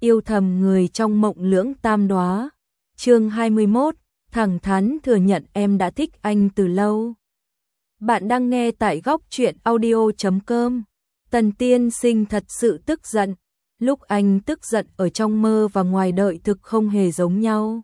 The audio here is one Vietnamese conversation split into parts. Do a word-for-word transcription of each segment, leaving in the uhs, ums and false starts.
Yêu thầm người trong mộng lưỡng tam đóa. Chương hai mươi mốt, thẳng thắn thừa nhận em đã thích anh từ lâu. Bạn đang nghe tại góc truyện audio chấm com. Tần tiên sinh thật sự tức giận. Lúc anh tức giận ở trong mơ và ngoài đời thực không hề giống nhau.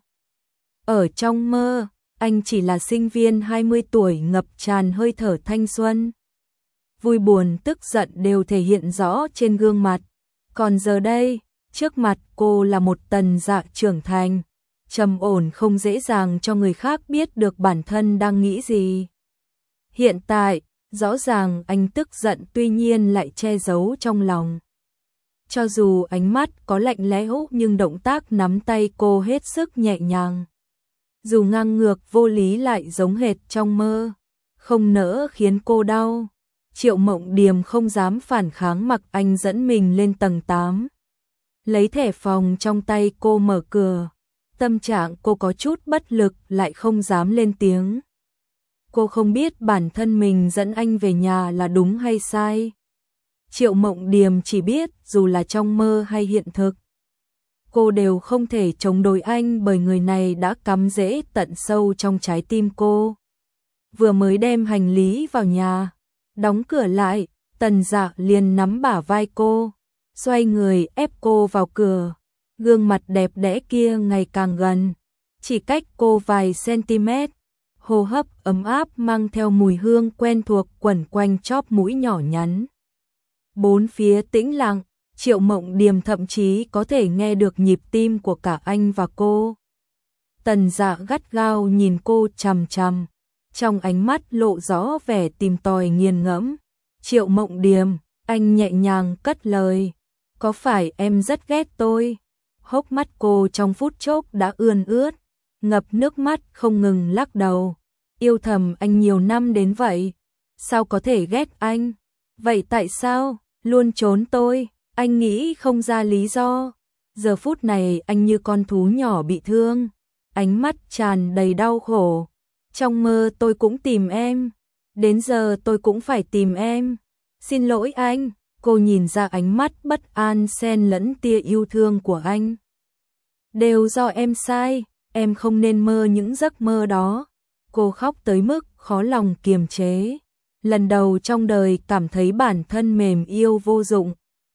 Ở trong mơ, anh chỉ là sinh viên hai mươi tuổi ngập tràn hơi thở thanh xuân. Vui buồn tức giận đều thể hiện rõ trên gương mặt. Còn giờ đây, trước mặt cô là một Tần Dạ trưởng thành, trầm ổn không dễ dàng cho người khác biết được bản thân đang nghĩ gì. Hiện tại, rõ ràng anh tức giận tuy nhiên lại che giấu trong lòng. Cho dù ánh mắt có lạnh lẽo nhưng động tác nắm tay cô hết sức nhẹ nhàng. Dù ngang ngược vô lý lại giống hệt trong mơ, không nỡ khiến cô đau. Triệu Mộng Điềm không dám phản kháng mặc anh dẫn mình lên tầng tám. Lấy thẻ phòng trong tay cô mở cửa. Tâm trạng cô có chút bất lực lại không dám lên tiếng. Cô không biết bản thân mình dẫn anh về nhà là đúng hay sai. Triệu Mộng Điềm chỉ biết dù là trong mơ hay hiện thực, cô đều không thể chống đối anh bởi người này đã cắm rễ tận sâu trong trái tim cô. Vừa mới đem hành lý vào nhà, đóng cửa lại, Tần Dạ liền nắm bả vai cô, xoay người ép cô vào cửa. Gương mặt đẹp đẽ kia ngày càng gần, chỉ cách cô vài cm. Hô hấp ấm áp mang theo mùi hương quen thuộc quẩn quanh chóp mũi nhỏ nhắn. Bốn phía tĩnh lặng, Triệu Mộng Điềm thậm chí có thể nghe được nhịp tim của cả anh và cô. Tần Dạ gắt gao nhìn cô chằm chằm, trong ánh mắt lộ rõ vẻ tìm tòi nghiền ngẫm. Triệu Mộng Điềm, anh nhẹ nhàng cất lời, có phải em rất ghét tôi? Hốc mắt cô trong phút chốc đã ươn ướt, ngập nước mắt không ngừng lắc đầu. Yêu thầm anh nhiều năm đến vậy, sao có thể ghét anh? Vậy tại sao luôn trốn tôi? Anh nghĩ không ra lý do. Giờ phút này anh như con thú nhỏ bị thương, ánh mắt tràn đầy đau khổ. Trong mơ tôi cũng tìm em, đến giờ tôi cũng phải tìm em. Xin lỗi anh. Cô nhìn ra ánh mắt bất an xen lẫn tia yêu thương của anh. Đều do em sai, em không nên mơ những giấc mơ đó. Cô khóc tới mức khó lòng kiềm chế. Lần đầu trong đời cảm thấy bản thân mềm yêu vô dụng.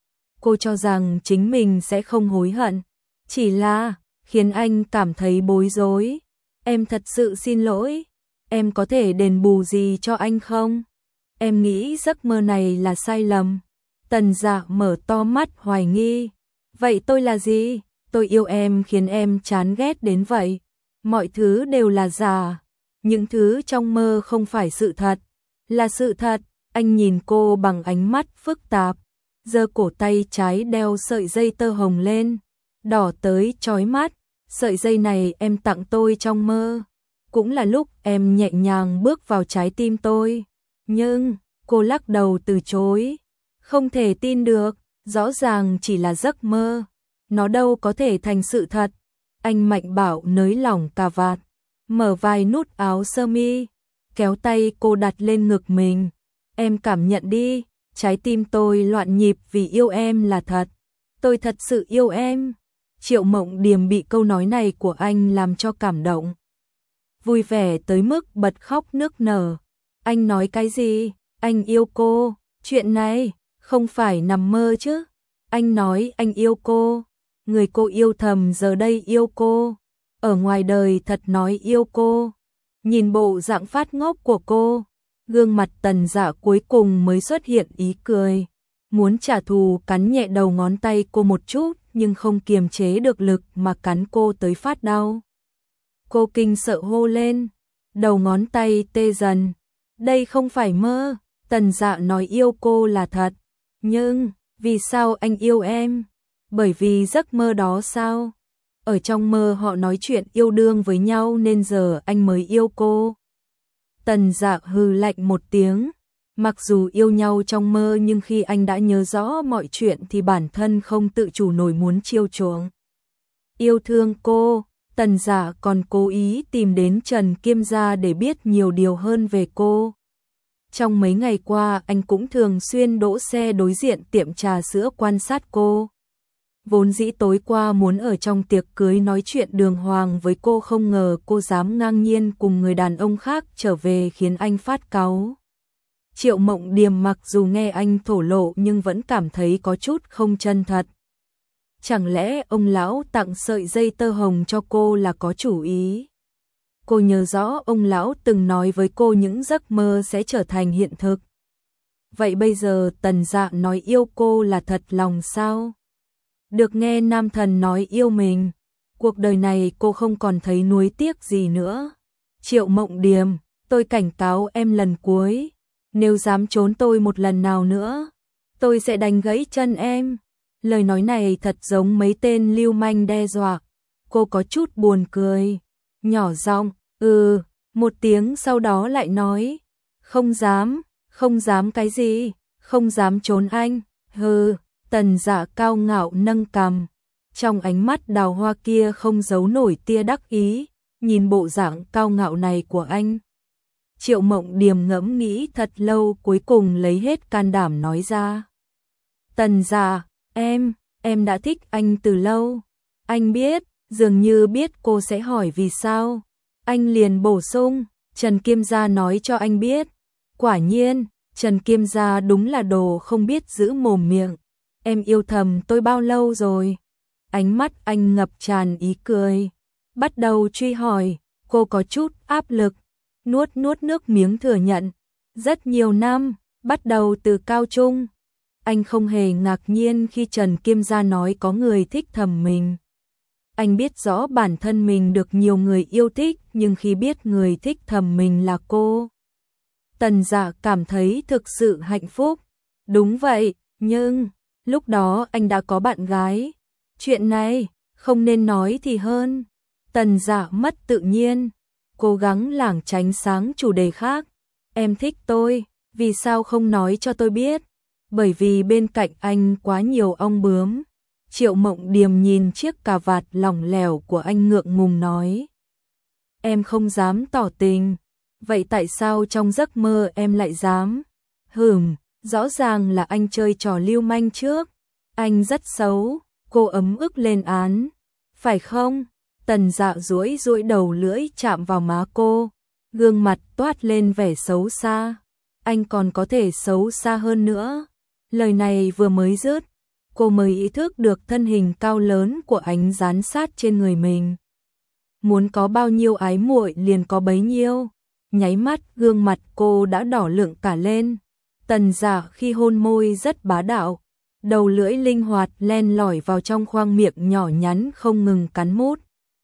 Cô cho rằng chính mình sẽ không hối hận, chỉ là khiến anh cảm thấy bối rối. Em thật sự xin lỗi, em có thể đền bù gì cho anh không? Em nghĩ giấc mơ này là sai lầm. Tần Dạ mở to mắt hoài nghi. Vậy tôi là gì? Tôi yêu em khiến em chán ghét đến vậy. Mọi thứ đều là giả. Những thứ trong mơ không phải sự thật. Là sự thật. Anh nhìn cô bằng ánh mắt phức tạp. Giơ cổ tay trái đeo sợi dây tơ hồng lên. Đỏ tới chói mắt. Sợi dây này em tặng tôi trong mơ. Cũng là lúc em nhẹ nhàng bước vào trái tim tôi. Nhưng, cô lắc đầu từ chối. Không thể tin được, rõ ràng chỉ là giấc mơ. Nó đâu có thể thành sự thật. Anh mạnh bạo nới lỏng cà vạt, mở vài nút áo sơ mi, kéo tay cô đặt lên ngực mình. Em cảm nhận đi, trái tim tôi loạn nhịp vì yêu em là thật. Tôi thật sự yêu em. Triệu Mộng Điềm bị câu nói này của anh làm cho cảm động. Vui vẻ tới mức bật khóc nức nở. Anh nói cái gì? Anh yêu cô. Chuyện này không phải nằm mơ chứ. Anh nói anh yêu cô. Người cô yêu thầm giờ đây yêu cô. Ở ngoài đời thật nói yêu cô. Nhìn bộ dạng phát ngốc của cô, gương mặt Tần Dạ cuối cùng mới xuất hiện ý cười. Muốn trả thù cắn nhẹ đầu ngón tay cô một chút nhưng không kiềm chế được lực mà cắn cô tới phát đau. Cô kinh sợ hô lên. Đầu ngón tay tê dần. Đây không phải mơ. Tần Dạ nói yêu cô là thật. Nhưng, vì sao anh yêu em? Bởi vì giấc mơ đó sao? Ở trong mơ họ nói chuyện yêu đương với nhau nên giờ anh mới yêu cô. Tần Dạ hừ lạnh một tiếng. Mặc dù yêu nhau trong mơ nhưng khi anh đã nhớ rõ mọi chuyện thì bản thân không tự chủ nổi muốn chiêu chuộng. Yêu thương cô, Tần Dạ còn cố ý tìm đến Trần Kiêm gia để biết nhiều điều hơn về cô. Trong mấy ngày qua anh cũng thường xuyên đỗ xe đối diện tiệm trà sữa quan sát cô. Vốn dĩ tối qua muốn ở trong tiệc cưới nói chuyện đường hoàng với cô, không ngờ cô dám ngang nhiên cùng người đàn ông khác trở về khiến anh phát cáu. Triệu Mộng Điềm mặc dù nghe anh thổ lộ nhưng vẫn cảm thấy có chút không chân thật. Chẳng lẽ ông lão tặng sợi dây tơ hồng cho cô là có chủ ý? Cô nhớ rõ ông lão từng nói với cô những giấc mơ sẽ trở thành hiện thực. Vậy bây giờ Tần Dạ nói yêu cô là thật lòng sao? Được nghe nam thần nói yêu mình, cuộc đời này cô không còn thấy nuối tiếc gì nữa. Triệu Mộng Điềm, tôi cảnh cáo em lần cuối, nếu dám trốn tôi một lần nào nữa, tôi sẽ đánh gãy chân em. Lời nói này thật giống mấy tên lưu manh đe dọa. Cô có chút buồn cười, nhỏ giọng, ừ, một tiếng sau đó lại nói, không dám, không dám cái gì, không dám trốn anh, hừ. Tần Dạ cao ngạo nâng cằm, trong ánh mắt đào hoa kia không giấu nổi tia đắc ý, nhìn bộ dạng cao ngạo này của anh. Triệu Mộng Điềm ngẫm nghĩ thật lâu, cuối cùng lấy hết can đảm nói ra. Tần Dạ, em, em đã thích anh từ lâu. Anh biết, dường như biết cô sẽ hỏi vì sao. Anh liền bổ sung, Trần Kiêm Gia nói cho anh biết. Quả nhiên, Trần Kiêm Gia đúng là đồ không biết giữ mồm miệng. Em yêu thầm tôi bao lâu rồi? Ánh mắt anh ngập tràn ý cười. Bắt đầu truy hỏi, cô có chút áp lực. Nuốt nuốt nước miếng thừa nhận. Rất nhiều năm, bắt đầu từ cao trung. Anh không hề ngạc nhiên khi Trần Kiêm Gia nói có người thích thầm mình. Anh biết rõ bản thân mình được nhiều người yêu thích, nhưng khi biết người thích thầm mình là cô, Tần Dạ cảm thấy thực sự hạnh phúc. Đúng vậy, nhưng lúc đó anh đã có bạn gái. Chuyện này không nên nói thì hơn. Tần Dạ mất tự nhiên, cố gắng lảng tránh sáng chủ đề khác. Em thích tôi, vì sao không nói cho tôi biết? Bởi vì bên cạnh anh quá nhiều ong bướm. Triệu Mộng Điềm nhìn chiếc cà vạt lỏng lẻo của anh ngượng ngùng nói. Em không dám tỏ tình. Vậy tại sao trong giấc mơ em lại dám? Hừm, rõ ràng là anh chơi trò lưu manh trước. Anh rất xấu, cô ấm ức lên án. Phải không? Tần Dạ duỗi duỗi đầu lưỡi chạm vào má cô, gương mặt toát lên vẻ xấu xa. Anh còn có thể xấu xa hơn nữa. Lời này vừa mới dứt, cô mới ý thức được thân hình cao lớn của anh dán sát trên người mình. Muốn có bao nhiêu ái muội liền có bấy nhiêu. Nháy mắt gương mặt cô đã đỏ lựng cả lên. Tần Dạ khi hôn môi rất bá đạo, đầu lưỡi linh hoạt len lỏi vào trong khoang miệng nhỏ nhắn không ngừng cắn mút.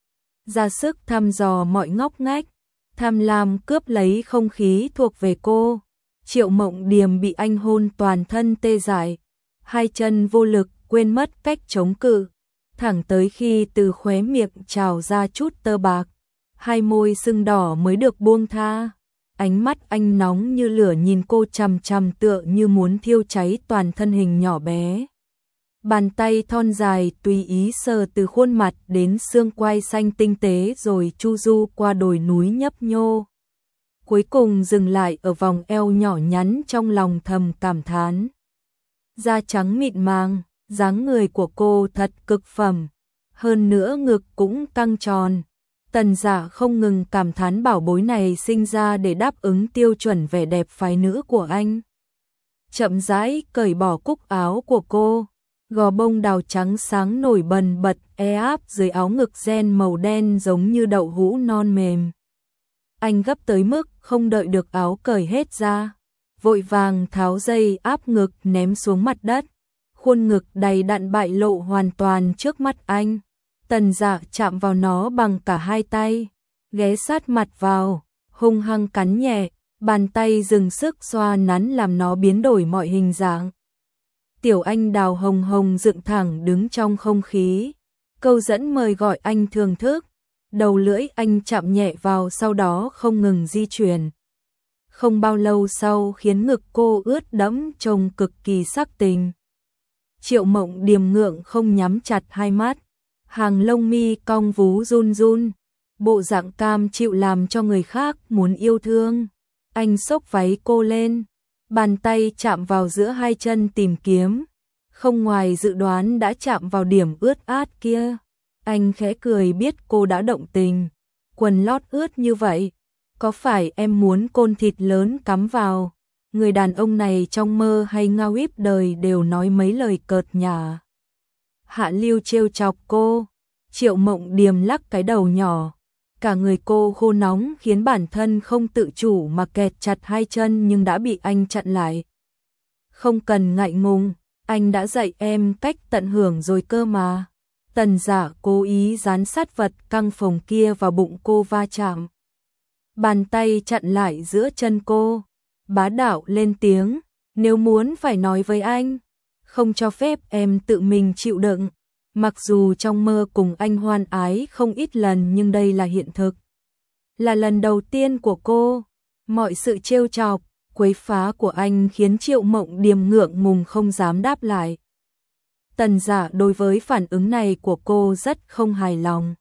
Ra sức thăm dò mọi ngóc ngách, tham lam cướp lấy không khí thuộc về cô. Triệu Mộng Điềm bị anh hôn toàn thân tê dại, hai chân vô lực quên mất cách chống cự, thẳng tới khi từ khóe miệng trào ra chút tơ bạc, hai môi sưng đỏ mới được buông tha. Ánh mắt anh nóng như lửa nhìn cô chằm chằm tựa như muốn thiêu cháy toàn thân hình nhỏ bé. Bàn tay thon dài tùy ý sờ từ khuôn mặt đến xương quai xanh tinh tế rồi chu du qua đồi núi nhấp nhô. Cuối cùng dừng lại ở vòng eo nhỏ nhắn, trong lòng thầm cảm thán. Da trắng mịn màng, dáng người của cô thật cực phẩm. Hơn nữa ngực cũng căng tròn. Tần Dạ không ngừng cảm thán bảo bối này sinh ra để đáp ứng tiêu chuẩn vẻ đẹp phái nữ của anh. Chậm rãi cởi bỏ cúc áo của cô, gò bông đào trắng sáng nổi bần bật e áp dưới áo ngực ren màu đen giống như đậu hũ non mềm. Anh gấp tới mức không đợi được áo cởi hết ra, vội vàng tháo dây áp ngực ném xuống mặt đất. Khuôn ngực đầy đặn bại lộ hoàn toàn trước mắt anh. Tần Dạ chạm vào nó bằng cả hai tay, ghé sát mặt vào, hung hăng cắn nhẹ, bàn tay dừng sức xoa nắn làm nó biến đổi mọi hình dạng. Tiểu anh đào hồng hồng dựng thẳng đứng trong không khí, câu dẫn mời gọi anh thưởng thức. Đầu lưỡi anh chạm nhẹ vào, sau đó không ngừng di chuyển. Không bao lâu sau khiến ngực cô ướt đẫm trông cực kỳ sắc tình. Triệu Mộng Điềm ngượng không nhắm chặt hai mắt, hàng lông mi cong vú run run, bộ dạng cam chịu làm cho người khác muốn yêu thương. Anh xốc váy cô lên, bàn tay chạm vào giữa hai chân tìm kiếm, Không ngoài dự đoán đã chạm vào điểm ướt át kia. Anh khẽ cười biết cô đã động tình. Quần lót ướt như vậy, có phải em muốn côn thịt lớn cắm vào? Người đàn ông này trong mơ hay ngao íp đời đều nói mấy lời cợt nhả. Hạ Lưu trêu chọc cô. Triệu Mộng Điềm lắc cái đầu nhỏ. Cả người cô khô nóng khiến bản thân không tự chủ mà kẹt chặt hai chân nhưng đã bị anh chặn lại. Không cần ngại ngùng, anh đã dạy em cách tận hưởng rồi cơ mà. Tần Dạ cố ý dán sát vật căng phồng kia vào bụng cô va chạm. Bàn tay chặn lại giữa chân cô. Bá đạo lên tiếng, nếu muốn phải nói với anh, không cho phép em tự mình chịu đựng. Mặc dù trong mơ cùng anh hoan ái không ít lần nhưng đây là hiện thực. Là lần đầu tiên của cô, mọi sự trêu chọc, quấy phá của anh khiến Triệu Mộng Điềm ngượng ngùng không dám đáp lại. Tần Dạ đối với phản ứng này của cô rất không hài lòng.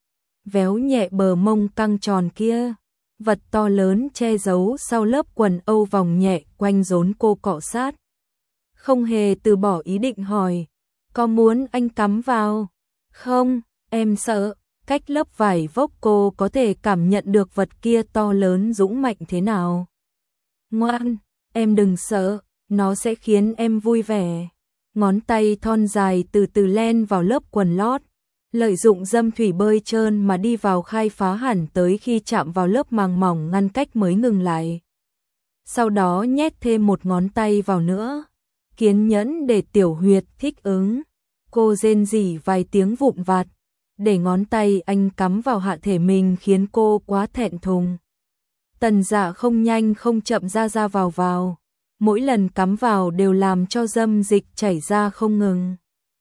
Véo nhẹ bờ mông căng tròn kia, vật to lớn che giấu sau lớp quần âu vòng nhẹ quanh rốn cô cọ sát. Không hề từ bỏ ý định hỏi, có muốn anh cắm vào? Không, em sợ. Cách lớp vải vóc cô có thể cảm nhận được vật kia to lớn dũng mạnh thế nào. Ngoan, em đừng sợ, nó sẽ khiến em vui vẻ. Ngón tay thon dài từ từ len vào lớp quần lót, lợi dụng dâm thủy bơi trơn mà đi vào khai phá hẳn tới khi chạm vào lớp màng mỏng ngăn cách mới ngừng lại. Sau đó nhét thêm một ngón tay vào nữa, kiên nhẫn để tiểu huyệt thích ứng. Cô rên rỉ vài tiếng vụn vặt, để ngón tay anh cắm vào hạ thể mình khiến cô quá thẹn thùng. Tần Dạ không nhanh không chậm ra ra vào vào, mỗi lần cắm vào đều làm cho dâm dịch chảy ra không ngừng.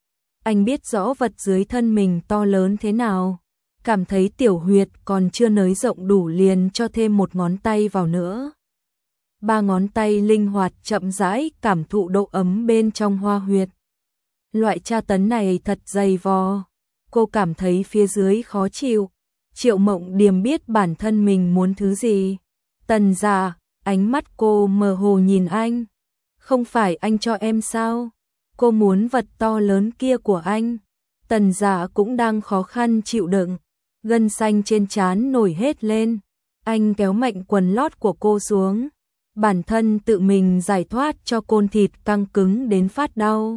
Anh biết rõ vật dưới thân mình to lớn thế nào, cảm thấy tiểu huyệt còn chưa nới rộng đủ liền cho thêm một ngón tay vào nữa. Ba ngón tay linh hoạt chậm rãi cảm thụ độ ấm bên trong hoa huyệt. Loại tra tấn này thật dày vò, cô cảm thấy phía dưới khó chịu. Triệu Mộng Điềm biết bản thân mình muốn thứ gì. Tần Dạ, ánh mắt cô mơ hồ nhìn anh. Không phải anh cho em sao? Cô muốn vật to lớn kia của anh. Tần Dạ cũng đang khó khăn chịu đựng, gân xanh trên trán nổi hết lên. Anh kéo mạnh quần lót của cô xuống, bản thân tự mình giải thoát cho côn thịt căng cứng đến phát đau.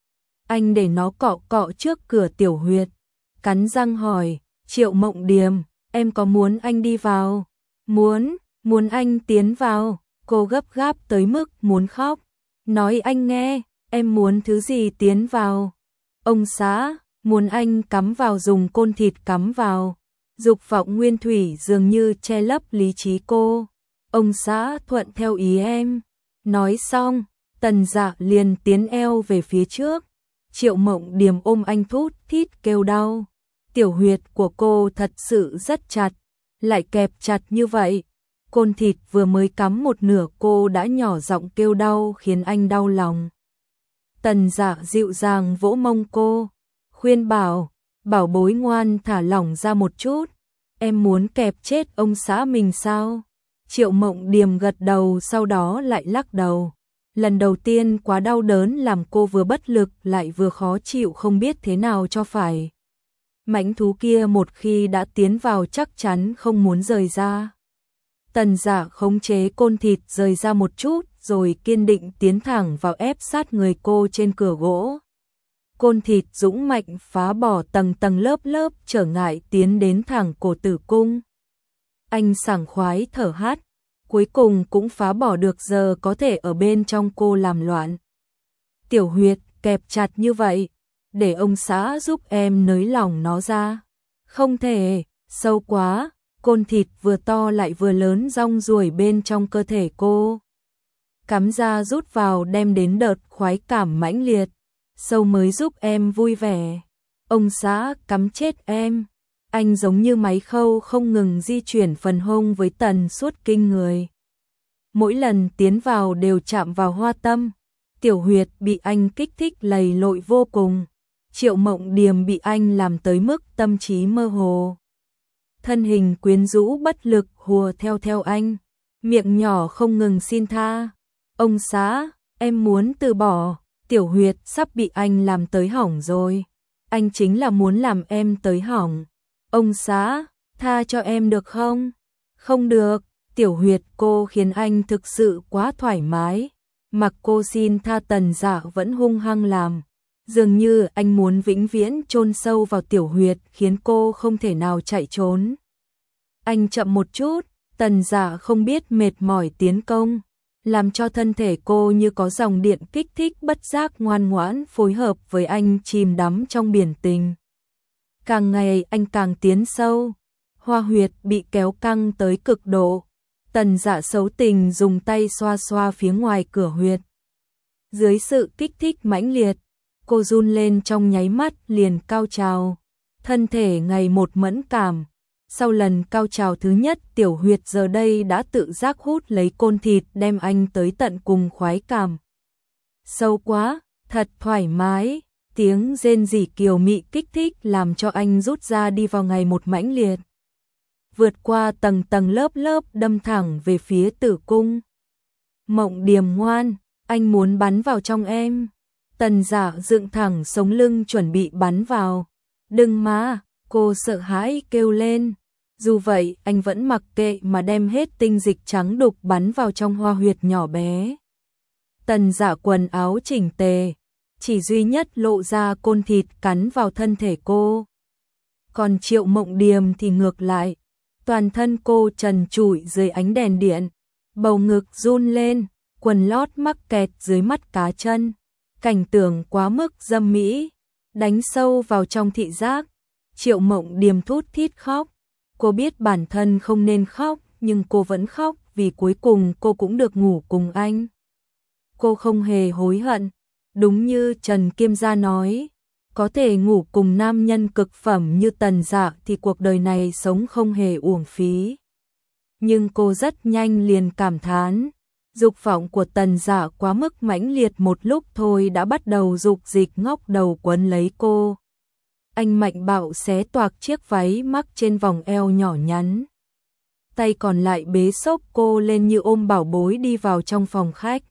Anh để nó cọ cọ trước cửa tiểu huyệt, cắn răng hỏi, Triệu Mộng Điềm, em có muốn anh đi vào? Muốn, muốn anh tiến vào. Cô gấp gáp tới mức muốn khóc. Nói anh nghe, em muốn thứ gì tiến vào? Ông xã, muốn anh cắm vào, dùng côn thịt cắm vào. Dục vọng nguyên thủy dường như che lấp lý trí cô. Ông xã thuận theo ý em. Nói xong, Tần Dạ liền tiến eo về phía trước. Triệu Mộng Điềm ôm anh thút thít kêu đau. Tiểu huyệt của cô thật sự rất chặt, lại kẹp chặt như vậy. Côn thịt vừa mới cắm một nửa cô đã nhỏ giọng kêu đau khiến anh đau lòng. Tần Dạ dịu dàng vỗ mông cô, khuyên bảo, bảo bối ngoan thả lỏng ra một chút. Em muốn kẹp chết ông xã mình sao? Triệu Mộng Điềm gật đầu sau đó lại lắc đầu. Lần đầu tiên quá đau đớn làm cô vừa bất lực lại vừa khó chịu không biết thế nào cho phải. Mãnh thú kia một khi đã tiến vào chắc chắn không muốn rời ra. Tần Dạ khống chế côn thịt rời ra một chút rồi kiên định tiến thẳng vào ép sát người cô trên cửa gỗ. Côn thịt dũng mạnh phá bỏ tầng tầng lớp lớp trở ngại tiến đến thẳng cổ tử cung. Anh sảng khoái thở hắt, cuối cùng cũng phá bỏ được giờ có thể ở bên trong cô làm loạn. Tiểu huyệt kẹp chặt như vậy, để ông xã giúp em nới lỏng nó ra. Không thể, sâu quá. Côn thịt vừa to lại vừa lớn rong ruổi bên trong cơ thể cô. Cắm ra rút vào đem đến đợt khoái cảm mãnh liệt. Sâu mới giúp em vui vẻ. Ông xã cắm chết em. Anh giống như máy khâu không ngừng di chuyển phần hông với tần suất kinh người. Mỗi lần tiến vào đều chạm vào hoa tâm. Tiểu huyệt bị anh kích thích lầy lội vô cùng. Triệu Mộng Điềm bị anh làm tới mức tâm trí mơ hồ. Thân hình quyến rũ bất lực hùa theo theo anh, miệng nhỏ không ngừng xin tha. Ông xã, em muốn từ bỏ. Tiểu Huyệt sắp bị anh làm tới hỏng rồi. Anh chính là muốn làm em tới hỏng. Ông xã, tha cho em được không? Không được, Tiểu Huyệt, cô khiến anh thực sự quá thoải mái. Mặc cô xin tha, Tần Dạ vẫn hung hăng làm. Dường như anh muốn vĩnh viễn chôn sâu vào Tiểu Huyệt, khiến cô không thể nào chạy trốn. Anh chậm một chút, Tần Dạ không biết mệt mỏi tiến công, làm cho thân thể cô như có dòng điện kích thích, bất giác ngoan ngoãn phối hợp với anh chìm đắm trong biển tình. Càng ngày anh càng tiến sâu, Hoa Huyệt bị kéo căng tới cực độ. Tần Dạ xấu tình dùng tay xoa xoa phía ngoài cửa huyệt. Dưới sự kích thích mãnh liệt, cô run lên trong nháy mắt liền cao trào, thân thể ngày một mẫn cảm. Sau lần cao trào thứ nhất, Tiểu Huyệt giờ đây đã tự giác hút lấy côn thịt, đem anh tới tận cùng khoái cảm. Sâu quá, thật thoải mái, tiếng rên rỉ kiều mị kích thích làm cho anh rút ra đi vào ngày một mãnh liệt. Vượt qua tầng tầng lớp lớp đâm thẳng về phía tử cung. Mộng Điềm ngoan, anh muốn bắn vào trong em. Tần Dạ dựng thẳng sống lưng chuẩn bị bắn vào. Đừng mà, cô sợ hãi kêu lên. Dù vậy, anh vẫn mặc kệ mà đem hết tinh dịch trắng đục bắn vào trong hoa huyệt nhỏ bé. Tần Dạ quần áo chỉnh tề, chỉ duy nhất lộ ra côn thịt cắn vào thân thể cô. Còn Triệu Mộng Điềm thì ngược lại, toàn thân cô trần trụi dưới ánh đèn điện, bầu ngực run lên, quần lót mắc kẹt dưới mắt cá chân. Cảnh tượng quá mức dâm mỹ, đánh sâu vào trong thị giác. Triệu Mộng Điềm thút thít khóc. Cô biết bản thân không nên khóc, nhưng cô vẫn khóc vì cuối cùng cô cũng được ngủ cùng anh. Cô không hề hối hận. Đúng như Trần Kiêm Gia nói, có thể ngủ cùng nam nhân cực phẩm như Tần Dạ thì cuộc đời này sống không hề uổng phí. Nhưng cô rất nhanh liền cảm thán, dục vọng của Tần Dạ quá mức mãnh liệt, một lúc thôi đã bắt đầu dục dịch ngóc đầu quấn lấy cô. Anh mạnh bạo xé toạc chiếc váy mắc trên vòng eo nhỏ nhắn. Tay còn lại bế xốc cô lên như ôm bảo bối đi vào trong phòng khách.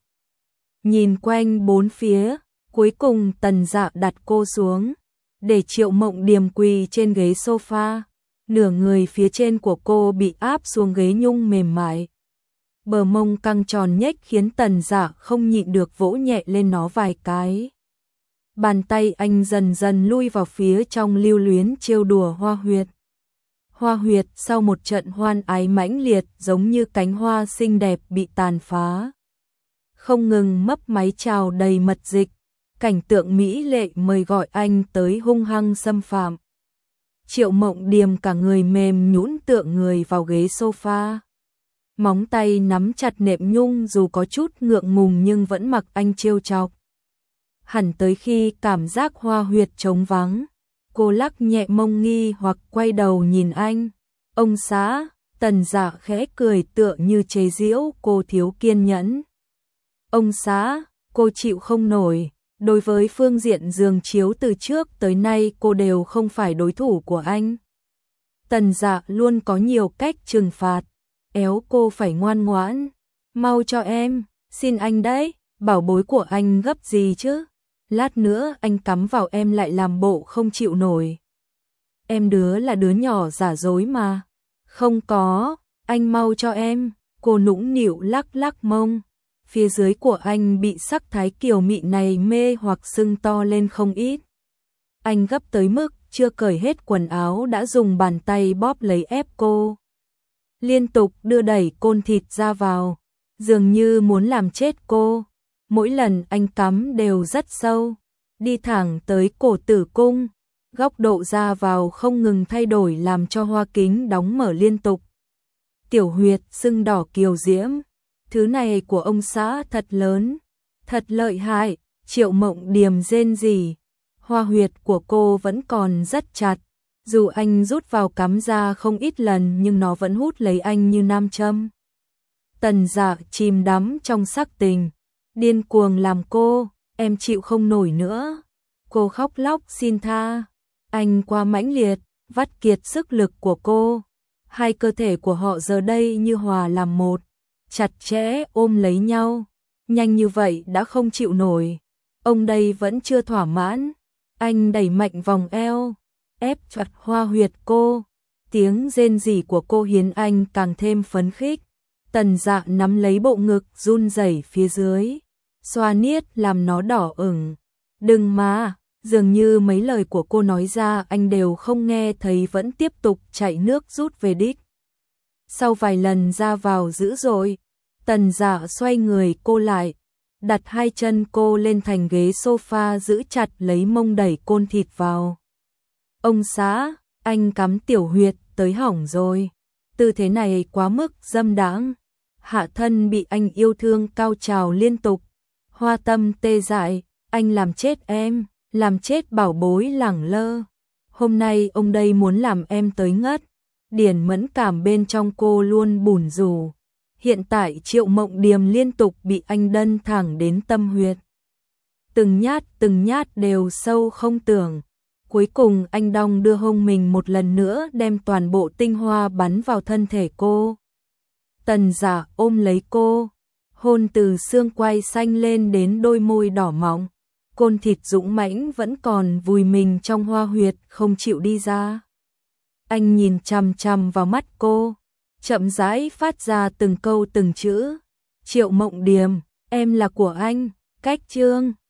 Nhìn quanh bốn phía, cuối cùng Tần Dạ đặt cô xuống, để Triệu Mộng Điềm quỳ trên ghế sofa. Nửa người phía trên của cô bị áp xuống ghế nhung mềm mại. Bờ mông căng tròn nhếch khiến Tần Dạ không nhịn được vỗ nhẹ lên nó vài cái. Bàn tay anh dần dần lui vào phía trong, lưu luyến trêu đùa Hoa Huyệt. Hoa Huyệt sau một trận hoan ái mãnh liệt giống như cánh hoa xinh đẹp bị tàn phá, không ngừng mấp máy trào đầy mật dịch. Cảnh tượng mỹ lệ mời gọi anh tới hung hăng xâm phạm. Triệu Mộng Điềm cả người mềm nhũn tựa người vào ghế sofa. Móng tay nắm chặt nệm nhung, dù có chút ngượng ngùng nhưng vẫn mặc anh trêu chọc. Hẳn tới khi cảm giác Hoa Huyệt trống vắng, cô lắc nhẹ mông nghi hoặc quay đầu nhìn anh. Ông xã, Tần Dạ khẽ cười tựa như chế giễu cô thiếu kiên nhẫn. Ông xã, cô chịu không nổi. Đối với phương diện giường chiếu từ trước tới nay cô đều không phải đối thủ của anh. Tần Dạ luôn có nhiều cách trừng phạt, éo cô phải ngoan ngoãn. Mau cho em, xin anh đấy, bảo bối của anh gấp gì chứ? Lát nữa anh cắm vào em lại làm bộ không chịu nổi. Em đứa là đứa nhỏ giả dối mà. Không có, anh mau cho em. Cô nũng nịu lắc lắc mông. Phía dưới của anh bị sắc thái kiều mị này mê hoặc sưng to lên không ít. Anh gấp tới mức chưa cởi hết quần áo đã dùng bàn tay bóp lấy ép cô. Liên tục đưa đẩy côn thịt ra vào, dường như muốn làm chết cô. Mỗi lần anh cắm đều rất sâu, đi thẳng tới cổ tử cung. Góc độ ra vào không ngừng thay đổi làm cho hoa kính đóng mở liên tục. Tiểu huyệt sưng đỏ kiều diễm. Thứ này của ông xã thật lớn, thật lợi hại. Triệu Mộng Điềm rên rỉ. Hoa huyệt của cô vẫn còn rất chặt. Dù anh rút vào cắm ra không ít lần nhưng nó vẫn hút lấy anh như nam châm. Tần Dạ chìm đắm trong sắc tình, điên cuồng làm cô, em chịu không nổi nữa. Cô khóc lóc xin tha. Anh quá mãnh liệt, vắt kiệt sức lực của cô. Hai cơ thể của họ giờ đây như hòa làm một, chặt chẽ ôm lấy nhau. Nhanh như vậy đã không chịu nổi. Ông đây vẫn chưa thỏa mãn, anh đẩy mạnh vòng eo, ép chặt hoa huyệt cô. Tiếng rên rỉ của cô khiến anh càng thêm phấn khích. Tần Dạ nắm lấy bộ ngực run rẩy phía dưới, xoa niết làm nó đỏ ửng. Đừng mà, dường như mấy lời của cô nói ra anh đều không nghe thấy, vẫn tiếp tục chạy nước rút về đích. Sau vài lần ra vào dữ dội, Tần Dạ xoay người cô lại, đặt hai chân cô lên thành ghế sofa, giữ chặt lấy mông đẩy côn thịt vào. Ông xã, anh cắm tiểu huyệt tới hỏng rồi. Tư thế này quá mức dâm đãng. Hạ thân bị anh yêu thương cao trào liên tục. Hoa tâm tê dại, anh làm chết em, làm chết bảo bối lẳng lơ. Hôm nay ông đây muốn làm em tới ngất. Điển mẫn cảm bên trong cô luôn bủn rủn. Hiện tại Triệu Mộng Điềm liên tục bị anh đâm thẳng đến tâm huyệt. Từng nhát từng nhát đều sâu không tưởng. Cuối cùng anh đong đưa hông mình một lần nữa, đem toàn bộ tinh hoa bắn vào thân thể cô. Tần Dạ ôm lấy cô, hôn từ xương quai xanh lên đến đôi môi đỏ mọng. Côn thịt dũng mãnh vẫn còn vùi mình trong hoa huyệt không chịu đi ra. Anh nhìn chằm chằm vào mắt cô, chậm rãi phát ra từng câu từng chữ. Triệu Mộng Điềm, em là của anh, cách chương.